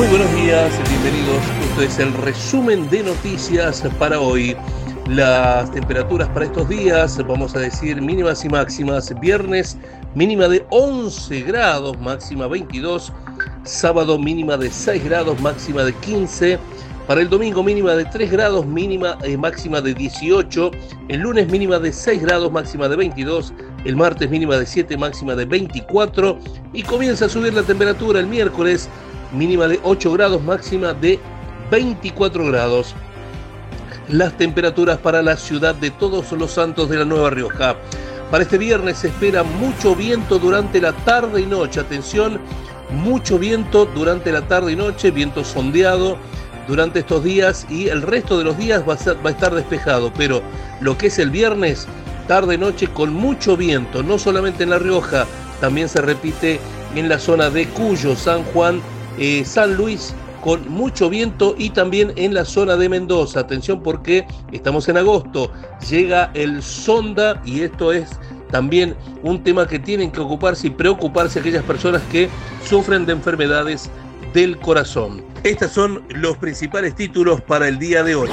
Muy buenos días, bienvenidos. Esto es el resumen de noticias para hoy. Las temperaturas para estos días, vamos a decir mínimas y máximas. Viernes mínima de 11 grados, máxima 22. Sábado mínima de 6 grados, máxima de 15. Para el domingo mínima de 3 grados, máxima de 18. El lunes mínima de 6 grados, máxima de 22. El martes mínima de 7, máxima de 24. Y comienza a subir la temperatura el miércoles, mínima de 8 grados, máxima de 24 grados. Las temperaturas para la ciudad de Todos los Santos de la Nueva Rioja. Para este viernes se espera mucho viento durante la tarde y noche. Atención, mucho viento durante la tarde y noche, viento sondeado durante estos días, y el resto de los días va a estar despejado, pero lo que es el viernes, tarde y noche con mucho viento, no solamente en La Rioja, también se repite en la zona de Cuyo, San Juan, San Luis, con mucho viento, y también en la zona de Mendoza. Atención, porque estamos en agosto, llega el Sonda, y esto es también un tema que tienen que ocuparse y preocuparse aquellas personas que sufren de enfermedades del corazón. Estos son los principales títulos para el día de hoy.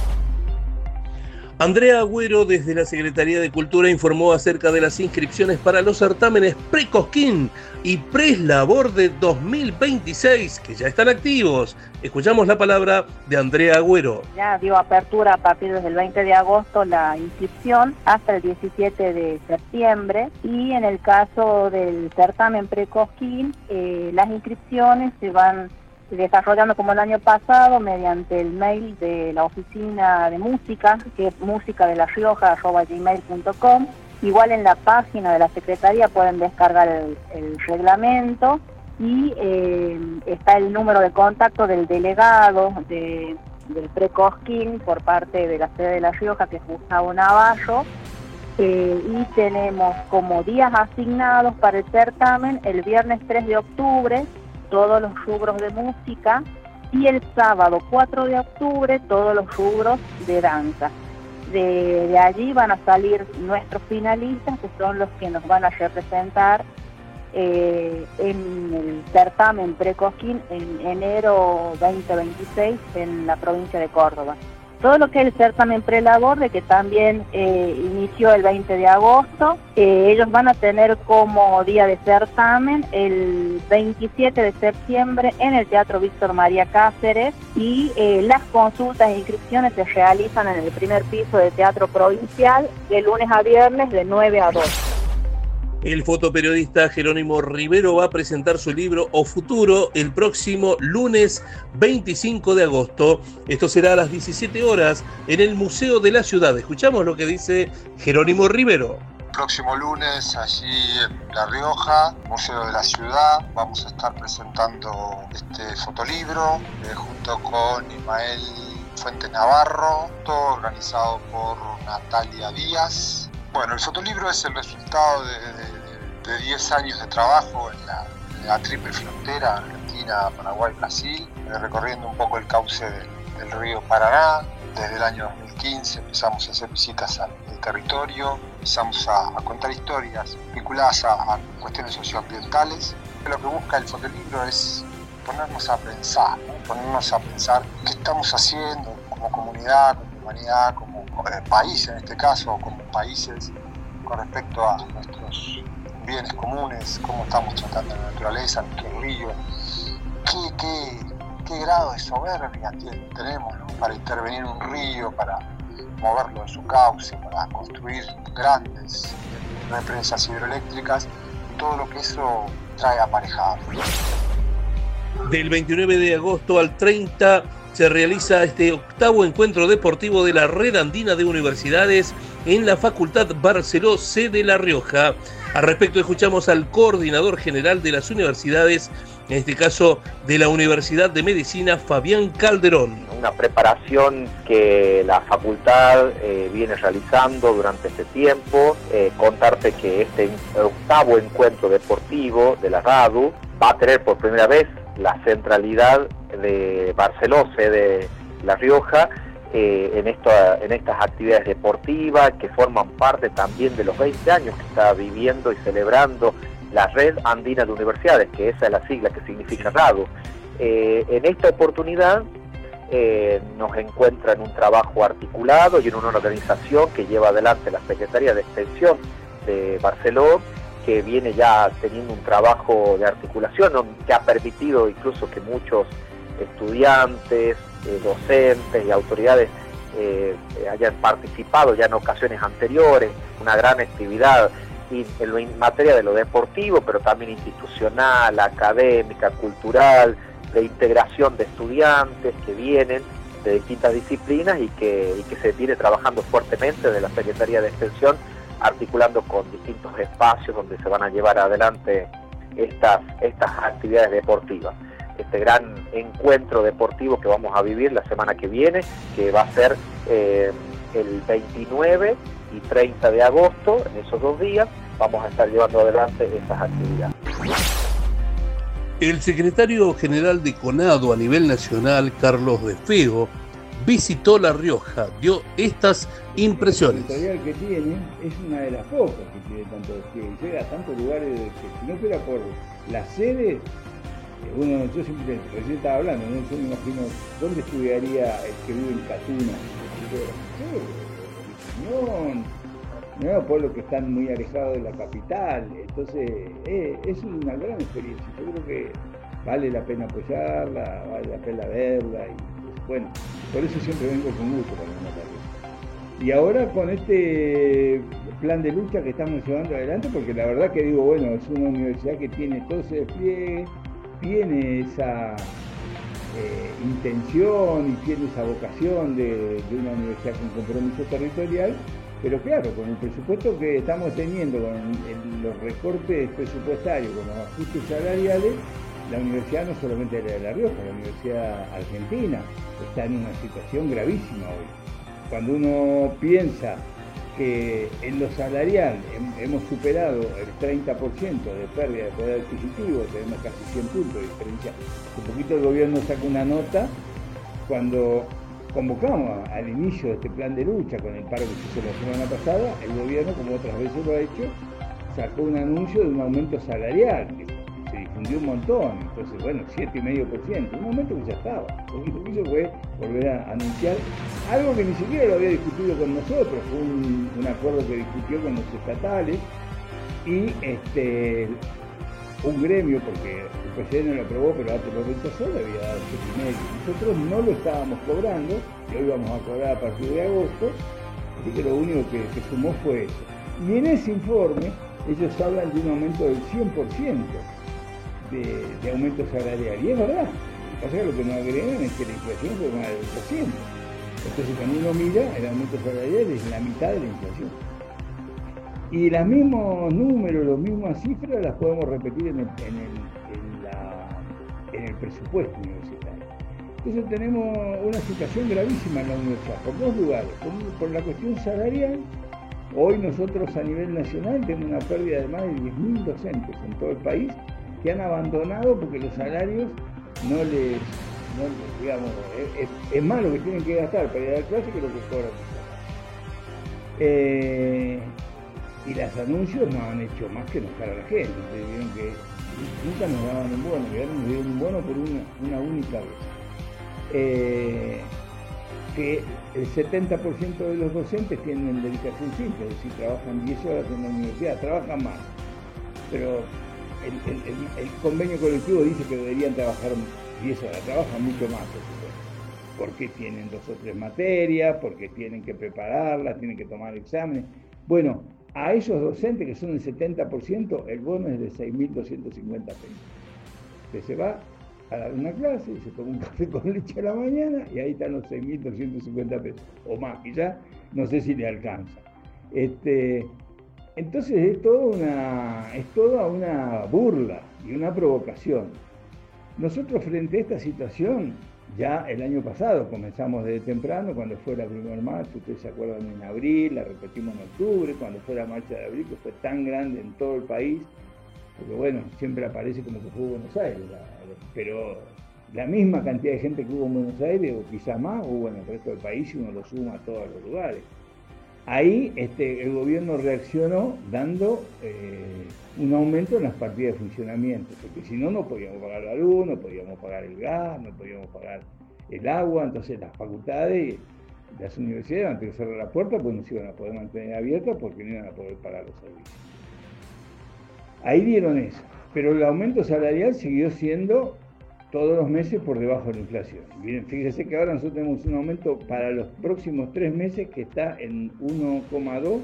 Andrea Agüero, desde la Secretaría de Cultura, informó acerca de las inscripciones para los certámenes Pre-Cosquín y Preslabor de 2026, que ya están activos. Escuchamos la palabra de Andrea Agüero. Ya dio apertura a partir del 20 de agosto la inscripción hasta el 17 de septiembre, y en el caso del certamen Pre-Cosquín, las inscripciones se van desarrollando como el año pasado mediante el mail de la oficina de música, que es musicadelarioja@gmail.com. Igual en la página de la Secretaría pueden descargar el reglamento, y está el número de contacto del delegado del Pre-Cosquín por parte de la sede de La Rioja, que es Gustavo Navarro, y tenemos como días asignados para el certamen el viernes 3 de octubre, todos los rubros de música, y el sábado 4 de octubre todos los rubros de danza. De allí van a salir nuestros finalistas, que son los que nos van a representar en el certamen Pre-Cosquín en enero 2026 en la provincia de Córdoba. Todo lo que es el certamen Prelabor, de que también inició el 20 de agosto, ellos van a tener como día de certamen el 27 de septiembre en el Teatro Víctor María Cáceres, y las consultas e inscripciones se realizan en el primer piso del Teatro Provincial de lunes a viernes de 9 a 2. El fotoperiodista Jerónimo Rivero va a presentar su libro O Futuro el próximo lunes 25 de agosto. Esto será a las 17 horas en el Museo de la Ciudad. Escuchamos lo que dice Jerónimo Rivero. Próximo lunes, allí en La Rioja, Museo de la Ciudad, vamos a estar presentando este fotolibro junto con Ismael Fuentes Navarro, todo organizado por Natalia Díaz. Bueno, el fotolibro es el resultado de 10 años de trabajo en la triple frontera, Argentina, Paraguay, Brasil, recorriendo un poco el cauce del río Paraná. Desde el año 2015 empezamos a hacer visitas al territorio, empezamos a contar historias vinculadas a cuestiones socioambientales. Lo que busca el fotolibro es ponernos a pensar qué estamos haciendo como comunidad, como humanidad, como país en este caso, como países, con respecto a nuestros bienes comunes, cómo estamos tratando la naturaleza, nuestro río, qué grado de soberbia tenemos, ¿no?, para intervenir un río, para moverlo de su cauce, para construir grandes represas hidroeléctricas, y todo lo que eso trae aparejado. Del 29 de agosto al 30 se realiza este octavo encuentro deportivo de la Red Andina de Universidades en la Facultad Barceló, sede La Rioja. Al respecto escuchamos al coordinador general de las universidades, en este caso de la Universidad de Medicina, Fabián Calderón. Una preparación que la facultad viene realizando durante este tiempo. Contarte que este octavo encuentro deportivo de la RADU va a tener por primera vez la centralidad de Barceló, sede La Rioja, en estas actividades deportivas que forman parte también de los 20 años que está viviendo y celebrando la Red Andina de Universidades, que esa es la sigla que significa RADU. En esta oportunidad nos encuentra en un trabajo articulado y en una organización que lleva adelante la Secretaría de Extensión de Barceló, que viene ya teniendo un trabajo de articulación, ¿no?, que ha permitido incluso que muchos estudiantes, docentes y autoridades hayan participado ya en ocasiones anteriores, una gran actividad y en materia de lo deportivo, pero también institucional, académica, cultural, de integración de estudiantes que vienen de distintas disciplinas y que se viene trabajando fuertemente desde la Secretaría de Extensión, articulando con distintos espacios donde se van a llevar adelante estas actividades deportivas. Este gran encuentro deportivo que vamos a vivir la semana que viene, que va a ser el 29 y 30 de agosto, en esos 2 días, vamos a estar llevando adelante estas actividades. El secretario general de CONADO a nivel nacional, Carlos de Feo, visitó La Rioja, dio estas impresiones. La editorial que tiene es una de las pocas que tiene que llega a tantos lugares, que si no fuera por las sedes, yo siempre recién estaba hablando, ¿no? Yo me imagino dónde estudiaría el que vive en Catuna, no, pueblos que están muy alejados de la capital. Entonces es una gran experiencia. Yo creo que vale la pena apoyarla, vale la pena verla y bueno, por eso siempre vengo con gusto para una tarde. Y ahora con este plan de lucha que estamos llevando adelante, porque la verdad que digo, bueno, es una universidad que tiene todo ese despliegue, tiene esa intención y tiene esa vocación de una universidad con compromiso territorial, pero claro, con el presupuesto que estamos teniendo, con los recortes presupuestarios, con los ajustes salariales, la universidad no solamente de La Rioja, la universidad argentina está en una situación gravísima hoy. Cuando uno piensa que en lo salarial hemos superado el 30% de pérdida de poder adquisitivo, tenemos casi 100 puntos de diferencia. Un poquito el gobierno saca una nota cuando convocamos al inicio de este plan de lucha con el paro que se hizo la semana pasada. El gobierno, como otras veces lo ha hecho, sacó un anuncio de un aumento salarial que se difundió un montón. Entonces, bueno, 7,5%, un aumento que ya estaba. Lo único que hizo fue volver a anunciar algo que ni siquiera lo había discutido con nosotros, fue un acuerdo que discutió con los estatales y un gremio, porque el presidente no lo aprobó, pero antes lo rechazó, le había dado 7,5. Nosotros no lo estábamos cobrando, y hoy vamos a cobrar a partir de agosto, así que lo único que sumó fue eso. Y en ese informe ellos hablan de un aumento del 100% de aumento salarial, y es verdad. Lo que pasa es que lo que nos agregan es que la inflación fue más del 1%. Entonces cuando uno mira, el aumento salarial es la mitad de la inflación. Y los mismos números, las mismas cifras las podemos repetir en el presupuesto universitario. Entonces tenemos una situación gravísima en la universidad, por 2 lugares. Por la cuestión salarial, hoy nosotros a nivel nacional tenemos una pérdida de más de 10.000 docentes en todo el país que han abandonado porque los salarios digamos, es más lo que tienen que gastar para ir a la clase que lo que cobran. Y los anuncios no han hecho más que enojar a la gente. Ustedes vieron que nunca nos daban un bono, y ahora nos dieron un bono por una única vez. Que el 70% de los docentes tienen dedicación simple, es decir, trabajan 10 horas en la universidad, trabajan más. Pero el convenio colectivo dice que deberían trabajar 10 horas, trabajan mucho más, por supuesto, porque tienen 2 o 3 materias, porque tienen que prepararlas, tienen que tomar exámenes. Bueno, a esos docentes que son el 70%, el bono es de 6.250 pesos. Usted se va a dar una clase, se toma un café con leche a la mañana y ahí están los 6.250 pesos, o más, quizás, no sé si le alcanza. Entonces es toda una burla y una provocación. Nosotros frente a esta situación, ya el año pasado comenzamos desde temprano, cuando fue la primera marcha, ustedes se acuerdan, en abril, la repetimos en octubre, cuando fue la marcha de abril, que fue tan grande en todo el país, porque bueno, siempre aparece como que fue Buenos Aires, pero la misma cantidad de gente que hubo en Buenos Aires, o quizás más, hubo en el resto del país, si uno lo suma a todos los lugares. Ahí el gobierno reaccionó dando un aumento en las partidas de funcionamiento, porque si no, no podíamos pagar la luz, no podíamos pagar el gas, no podíamos pagar el agua. Entonces las facultades, las universidades van a tener que cerrar la puerta porque no se iban a poder mantener abiertas porque no iban a poder pagar los servicios. Ahí dieron eso, pero el aumento salarial siguió siendo todos los meses por debajo de la inflación. Miren, fíjense que ahora nosotros tenemos un aumento para los próximos 3 meses que está en 1,2, 1,1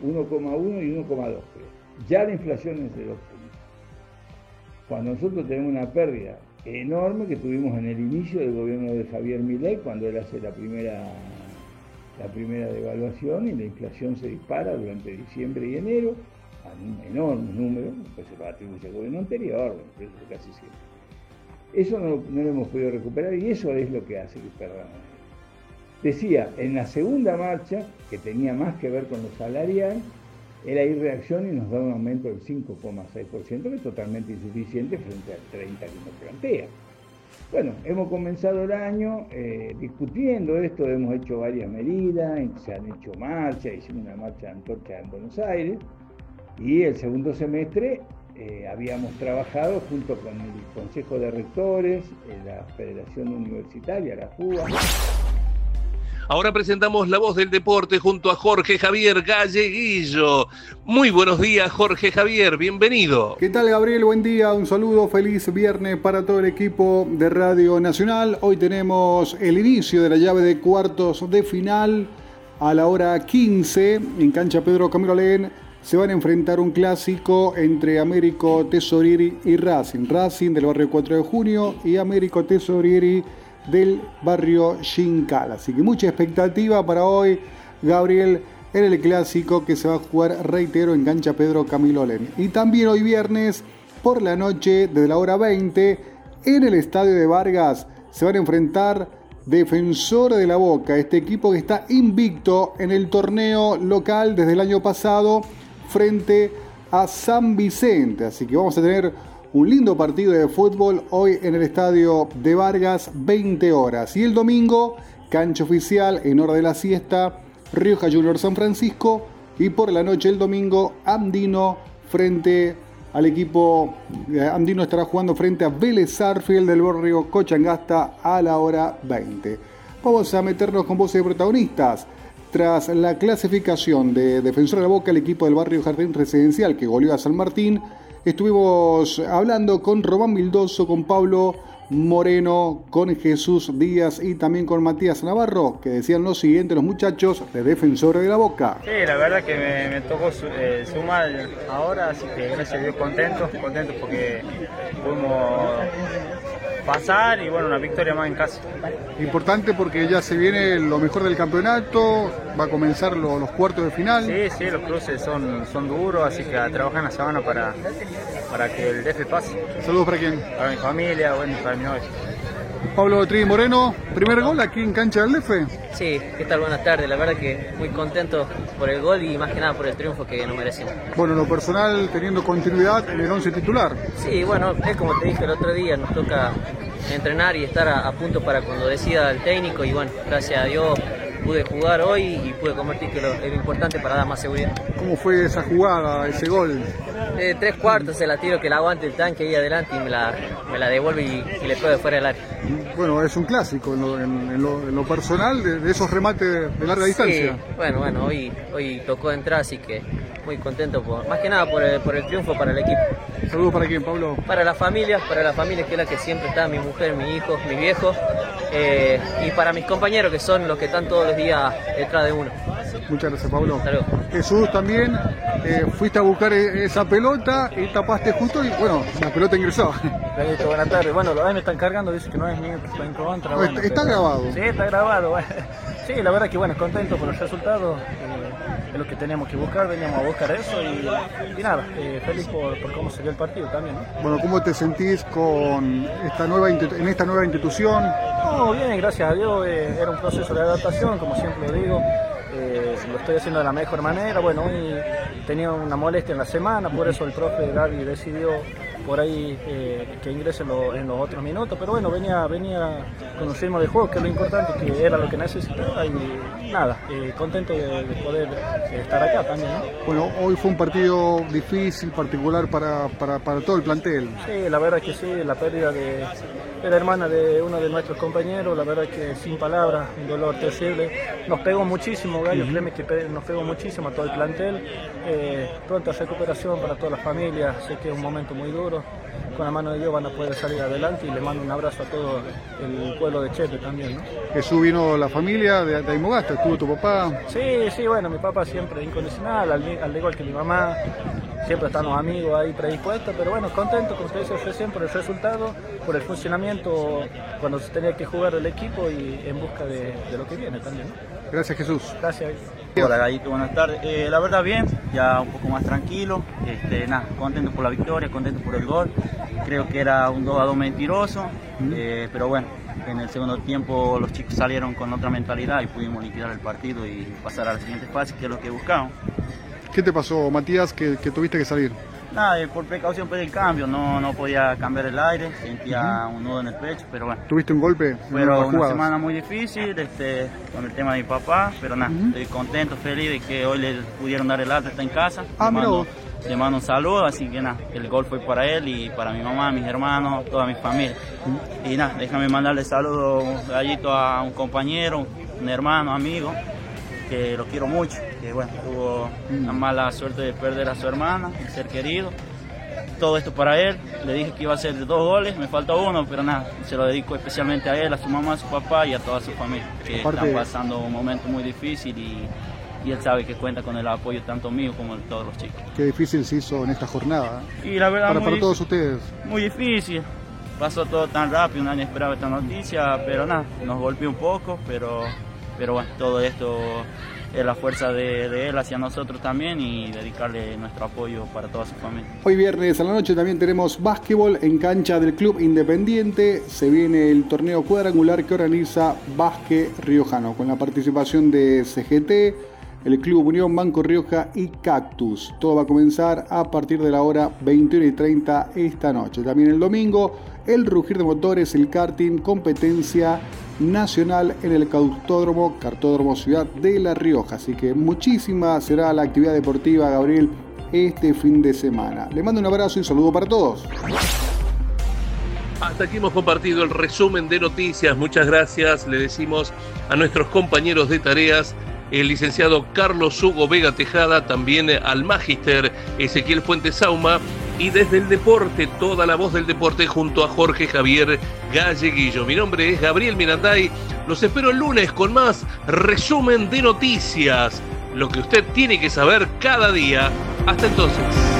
y 1,2, creo. Ya la inflación es de 2 puntos. Cuando nosotros tenemos una pérdida enorme que tuvimos en el inicio del gobierno de Javier Milei, cuando él hace la primera devaluación y la inflación se dispara durante diciembre y enero, a un enorme número, pues se va a atribuir al gobierno anterior, pero eso casi siempre. Eso no lo hemos podido recuperar y eso es lo que hace que perdamos. Decía, en la segunda marcha, que tenía más que ver con lo salarial, él ahí reacciona y nos da un aumento del 5,6%, que es totalmente insuficiente frente al 30% que nos plantea. Bueno, hemos comenzado el año discutiendo esto, hemos hecho varias medidas, se han hecho marchas, hicimos una marcha de antorcha en Buenos Aires, y el segundo semestre habíamos trabajado junto con el Consejo de Rectores, la Federación Universitaria, la FUBA. Ahora presentamos La Voz del Deporte junto a Jorge Javier Galleguillo. Muy buenos días, Jorge Javier, bienvenido. ¿Qué tal, Gabriel? Buen día, un saludo, feliz viernes para todo el equipo de Radio Nacional. Hoy tenemos el inicio de la llave de cuartos de final a la hora 15 en cancha Pedro Camilo Alén. Se van a enfrentar un clásico entre Américo Tesorieri y Racing. Racing del barrio 4 de Junio y Américo Tesorieri del barrio Xincal. Así que mucha expectativa para hoy, Gabriel, en el clásico que se va a jugar, reitero, en cancha Pedro Camilo Alén. Y también hoy viernes, por la noche, desde la hora 20, en el estadio de Vargas, se van a enfrentar Defensor de la Boca, este equipo que está invicto en el torneo local desde el año pasado, frente a San Vicente. Así que vamos a tener un lindo partido de fútbol hoy en el estadio de Vargas, 20 horas. Y el domingo, cancha oficial en hora de la siesta, Rioja Junior San Francisco. Y por la noche el domingo, Andino frente al equipo. Andino estará jugando frente a Vélez Sarsfield del barrio Cochangasta a la hora 20. Vamos a meternos con voces de protagonistas. Tras la clasificación de Defensor de la Boca, el equipo del barrio Jardín Residencial que goleó a San Martín, estuvimos hablando con Román Vildoso, con Pablo Moreno, con Jesús Díaz y también con Matías Navarro, que decían lo siguiente los muchachos de Defensor de la Boca. Sí, la verdad que me tocó sumar ahora, así que gracias a Dios contentos porque pudimos pasar y bueno, una victoria más en casa. Importante porque ya se viene lo mejor del campeonato, va a comenzar los cuartos de final. Sí, los cruces son duros, así que a trabajar en la semana para que el DF pase. Saludos para quién. Para mi familia, bueno, para mi novia. Pablo Tri Moreno, primer gol aquí en cancha del DF. Sí, ¿qué tal? Buenas tardes, la verdad que muy contento por el gol y más que nada por el triunfo que nos merecemos. Bueno, lo personal teniendo continuidad en el 11 titular. Sí, bueno, es como te dije el otro día, nos toca entrenar y estar a punto para cuando decida el técnico y bueno, gracias a Dios pude jugar hoy y pude convertir que es lo importante para dar más seguridad. ¿Cómo fue esa jugada, ese gol? 3/4 se la tiro que la aguante el tanque ahí adelante y me la devuelve y le pego de fuera del área. Bueno, es un clásico en lo personal de esos remates de larga distancia. Sí, bueno, hoy tocó entrar, así que muy contento, más que nada por el triunfo para el equipo. ¿Saludos para quién, Pablo? Para la familia que es la que siempre está, mi mujer, mi hijo, mis viejos, y para mis compañeros que son los que están todos los días detrás de uno. Muchas gracias, Pablo. Hasta luego. Jesús, también fuiste a buscar esa pelota y tapaste justo y bueno, la pelota ingresó. Buenas tardes. Bueno, los me están cargando, dice que no es minuto en contra. No, bueno, está grabado. Sí, está grabado. Sí, la verdad que bueno, contento por los resultados. Es lo que teníamos que buscar, veníamos a buscar eso y nada, feliz por cómo se dio el partido también, ¿no? Bueno, ¿cómo te sentís con esta nueva institución? No, bien, gracias a Dios, era un proceso de adaptación, como siempre lo digo. Lo estoy haciendo de la mejor manera. Bueno, hoy tenía una molestia en la semana, por eso el profe Gaby decidió por ahí que ingrese en los otros minutos, pero bueno, venía con un ritmo de juego, que es lo importante, que era lo que necesitaba, y nada, contento de poder estar acá también, ¿no? Bueno, hoy fue un partido difícil, particular para todo el plantel. Sí, la verdad que sí, la pérdida de la hermana de uno de nuestros compañeros, la verdad que sin palabras, un dolor terrible, nos pegó muchísimo, Gallo, créeme que nos pegó muchísimo a todo el plantel, pronta recuperación para toda la familia, sé que es un momento muy duro, con la mano de Dios van a poder salir adelante, y le mando un abrazo a todo el pueblo de Chepe también, ¿no? Jesús, vino la familia de Aymogasta, estuvo tu papá. Sí, bueno, mi papá siempre incondicional, al igual que mi mamá, siempre están los amigos ahí predispuestos, pero bueno, contento, como usted dice recién, por el resultado, por el funcionamiento cuando se tenía que jugar el equipo y en busca de lo que viene también, ¿no? Gracias, Jesús. Gracias. Hola Gallito, buenas tardes. La verdad bien, ya un poco más tranquilo, nada, contento por la victoria, contento por el gol. Creo que era un 2-2 mentiroso, pero bueno, en el segundo tiempo los chicos salieron con otra mentalidad y pudimos liquidar el partido y pasar a la siguiente fase, que es lo que buscamos. ¿Qué te pasó, Matías, que tuviste que salir? Nada, por precaución pedí el cambio, no podía cambiar el aire, sentía un nudo en el pecho, pero bueno. ¿Tuviste un golpe? Fue una semana muy difícil con el tema de mi papá, pero nada, estoy contento, feliz de que hoy le pudieron dar el alta, está en casa. Le mando un saludo, así que nada, el gol fue para él y para mi mamá, mis hermanos, toda mi familia. Y nada, déjame mandarle saludos, Gallito, a un compañero, un hermano, amigo, que lo quiero mucho, que bueno, tuvo la mala suerte de perder a su hermana, un ser querido. Todo esto para él, le dije que iba a hacer 2 goles, me faltó uno, pero nada, se lo dedico especialmente a él, a su mamá, a su papá y a toda su familia, que están pasando un momento muy difícil y él sabe que cuenta con el apoyo tanto mío como de todos los chicos. Qué difícil se hizo en esta jornada. Y la verdad para todos ustedes. Muy difícil, pasó todo tan rápido, nadie esperaba esta noticia, pero nada, nos golpeó un poco, pero bueno, todo esto es la fuerza de él hacia nosotros también y dedicarle nuestro apoyo para toda su familia. Hoy viernes a la noche también tenemos básquetbol en cancha del Club Independiente. Se viene el torneo cuadrangular que organiza Básquet Riojano con la participación de CGT, el Club Unión Banco Rioja y Cactus. Todo va a comenzar a partir de la hora 21:30 esta noche. También el domingo, el rugir de motores, el karting, competencia nacional en el Cartódromo Ciudad de La Rioja. Así que muchísima será la actividad deportiva, Gabriel, este fin de semana. Le mando un abrazo y un saludo para todos. Hasta aquí hemos compartido el resumen de noticias. Muchas gracias. Le decimos a nuestros compañeros de tareas, el licenciado Carlos Hugo Vega Tejada, también al magíster Ezequiel Fuentes Sauma, y desde el deporte, toda la voz del deporte junto a Jorge Javier Galleguillo. Mi nombre es Gabriel Miranday. Los espero el lunes con más resumen de noticias, lo que usted tiene que saber cada día. Hasta entonces.